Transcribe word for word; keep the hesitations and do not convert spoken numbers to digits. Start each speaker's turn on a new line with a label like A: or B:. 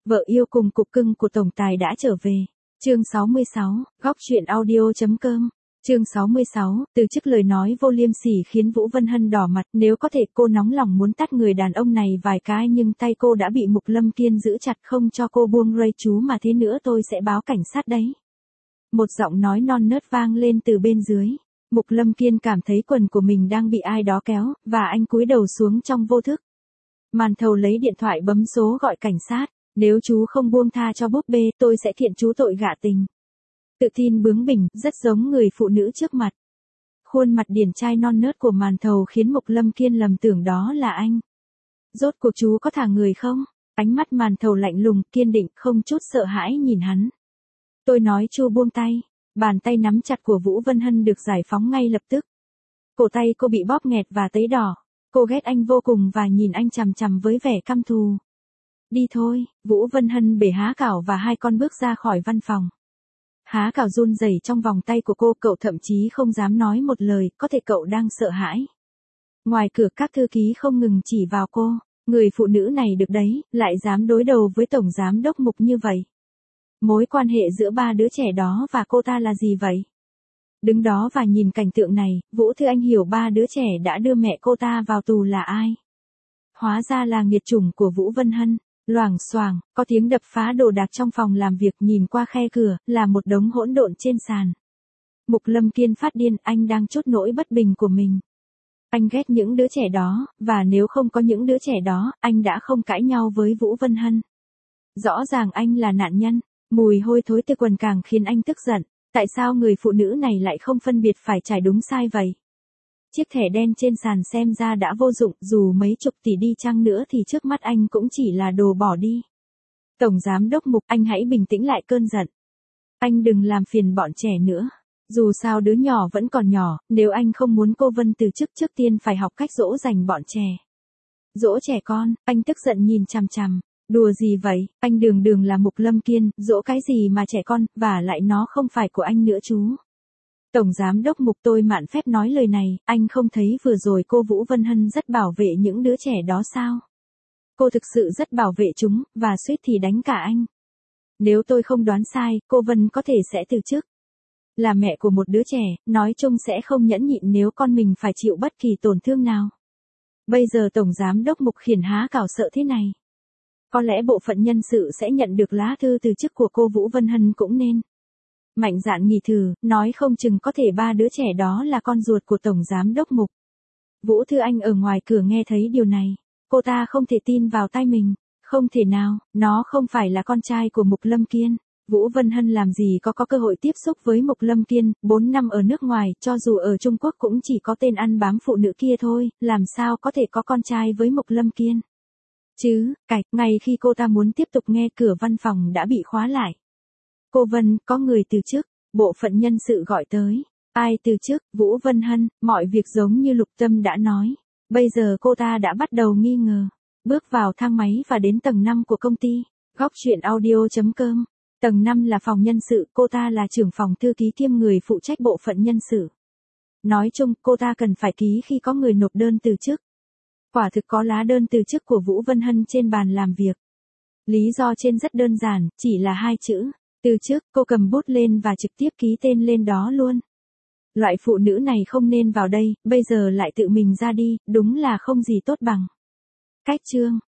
A: Vợ yêu cùng cục cưng của tổng tài đã trở về. Chương sáu mươi sáu, góc truyện audio.com. Chương sáu mươi sáu, từ chức lời nói vô liêm sỉ khiến Vũ Vân Hân đỏ mặt, nếu có thể cô nóng lòng muốn tát người đàn ông này vài cái nhưng tay cô đã bị Mục Lâm Kiên giữ chặt không cho cô buông ray, chú mà thế nữa tôi sẽ báo cảnh sát đấy. Một giọng nói non nớt vang lên từ bên dưới. Mục Lâm Kiên cảm thấy quần của mình đang bị ai đó kéo, và anh cúi đầu xuống trong vô thức. Màn thầu lấy điện thoại bấm số gọi cảnh sát. Nếu chú không buông tha cho búp bê, tôi sẽ kiện chú tội gạ tình. Tự tin bướng bỉnh, rất giống người phụ nữ trước mặt. Khuôn mặt điển trai non nớt của màn thầu khiến Mục Lâm Kiên lầm tưởng đó là anh. Rốt cuộc chú có thả người không? Ánh mắt màn thầu lạnh lùng, kiên định, không chút sợ hãi nhìn hắn. Tôi nói chú buông tay. Bàn tay nắm chặt của Vũ Vân Hân được giải phóng ngay lập tức. Cổ tay cô bị bóp nghẹt và tấy đỏ. Cô ghét anh vô cùng và nhìn anh chằm chằm với vẻ căm thù. Đi thôi, Vũ Vân Hân bể há cảo và hai con bước ra khỏi văn phòng. Há cảo run rẩy trong vòng tay của cô, cậu thậm chí không dám nói một lời, có thể cậu đang sợ hãi. Ngoài cửa các thư ký không ngừng chỉ vào cô, người phụ nữ này được đấy, lại dám đối đầu với tổng giám đốc Mục như vậy. Mối quan hệ giữa ba đứa trẻ đó và cô ta là gì vậy? Đứng đó và nhìn cảnh tượng này, Vũ Thư Anh hiểu ba đứa trẻ đã đưa mẹ cô ta vào tù là ai. Hóa ra là nghiệt chủng của Vũ Vân Hân. Loảng xoảng, có tiếng đập phá đồ đạc trong phòng làm việc, nhìn qua khe cửa, là một đống hỗn độn trên sàn. Mục Lâm Kiên phát điên, anh đang trút nỗi bất bình của mình. Anh ghét những đứa trẻ đó, và nếu không có những đứa trẻ đó, anh đã không cãi nhau với Vũ Vân Hân. Rõ ràng anh là nạn nhân, mùi hôi thối từ quần càng khiến anh tức giận. Tại sao người phụ nữ này lại không phân biệt phải trải đúng sai vậy? Chiếc thẻ đen trên sàn xem ra đã vô dụng, dù mấy chục tỷ đi chăng nữa thì trước mắt anh cũng chỉ là đồ bỏ đi. Tổng giám đốc Mục, anh hãy bình tĩnh lại cơn giận. Anh đừng làm phiền bọn trẻ nữa. Dù sao đứa nhỏ vẫn còn nhỏ, nếu anh không muốn cô Vân từ chức trước tiên phải học cách dỗ dành bọn trẻ. Dỗ trẻ con, anh tức giận nhìn chằm chằm. Đùa gì vậy, anh đường đường là Mục Lâm Kiên, dỗ cái gì mà trẻ con, và lại nó không phải của anh nữa chú. Tổng giám đốc Mục, tôi mạn phép nói lời này, anh không thấy vừa rồi cô Vũ Vân Hân rất bảo vệ những đứa trẻ đó sao? Cô thực sự rất bảo vệ chúng, và suýt thì đánh cả anh. Nếu tôi không đoán sai, cô Vân có thể sẽ từ chức. Là mẹ của một đứa trẻ, nói chung sẽ không nhẫn nhịn nếu con mình phải chịu bất kỳ tổn thương nào. Bây giờ Tổng giám đốc Mục khiển há cảo sợ thế này. Có lẽ bộ phận nhân sự sẽ nhận được lá thư từ chức của cô Vũ Vân Hân cũng nên. Mạnh dạn nghỉ thử, nói không chừng có thể ba đứa trẻ đó là con ruột của Tổng giám đốc Mục. Vũ Thư Anh ở ngoài cửa nghe thấy điều này. Cô ta không thể tin vào tai mình. Không thể nào, nó không phải là con trai của Mục Lâm Kiên. Vũ Vân Hân làm gì có có cơ hội tiếp xúc với Mục Lâm Kiên, bốn năm ở nước ngoài, cho dù ở Trung Quốc cũng chỉ có tên ăn bám phụ nữ kia thôi, làm sao có thể có con trai với Mục Lâm Kiên. Chứ, cạch, ngay khi cô ta muốn tiếp tục nghe, cửa văn phòng đã bị khóa lại. Cô Vân, có người từ chức, bộ phận nhân sự gọi tới. Ai từ chức? Vũ Vân Hân, mọi việc giống như Lục Tâm đã nói. Bây giờ cô ta đã bắt đầu nghi ngờ. Bước vào thang máy và đến tầng năm của công ty. Góc truyện audio.com. Tầng năm là phòng nhân sự, cô ta là trưởng phòng thư ký kiêm người phụ trách bộ phận nhân sự. Nói chung, cô ta cần phải ký khi có người nộp đơn từ chức. Quả thực có lá đơn từ chức của Vũ Vân Hân trên bàn làm việc. Lý do trên rất đơn giản, chỉ là hai chữ. Từ chức, cô cầm bút lên và trực tiếp ký tên lên đó luôn. Loại phụ nữ này không nên vào đây, bây giờ lại tự mình ra đi, đúng là không gì tốt bằng. Cách chương.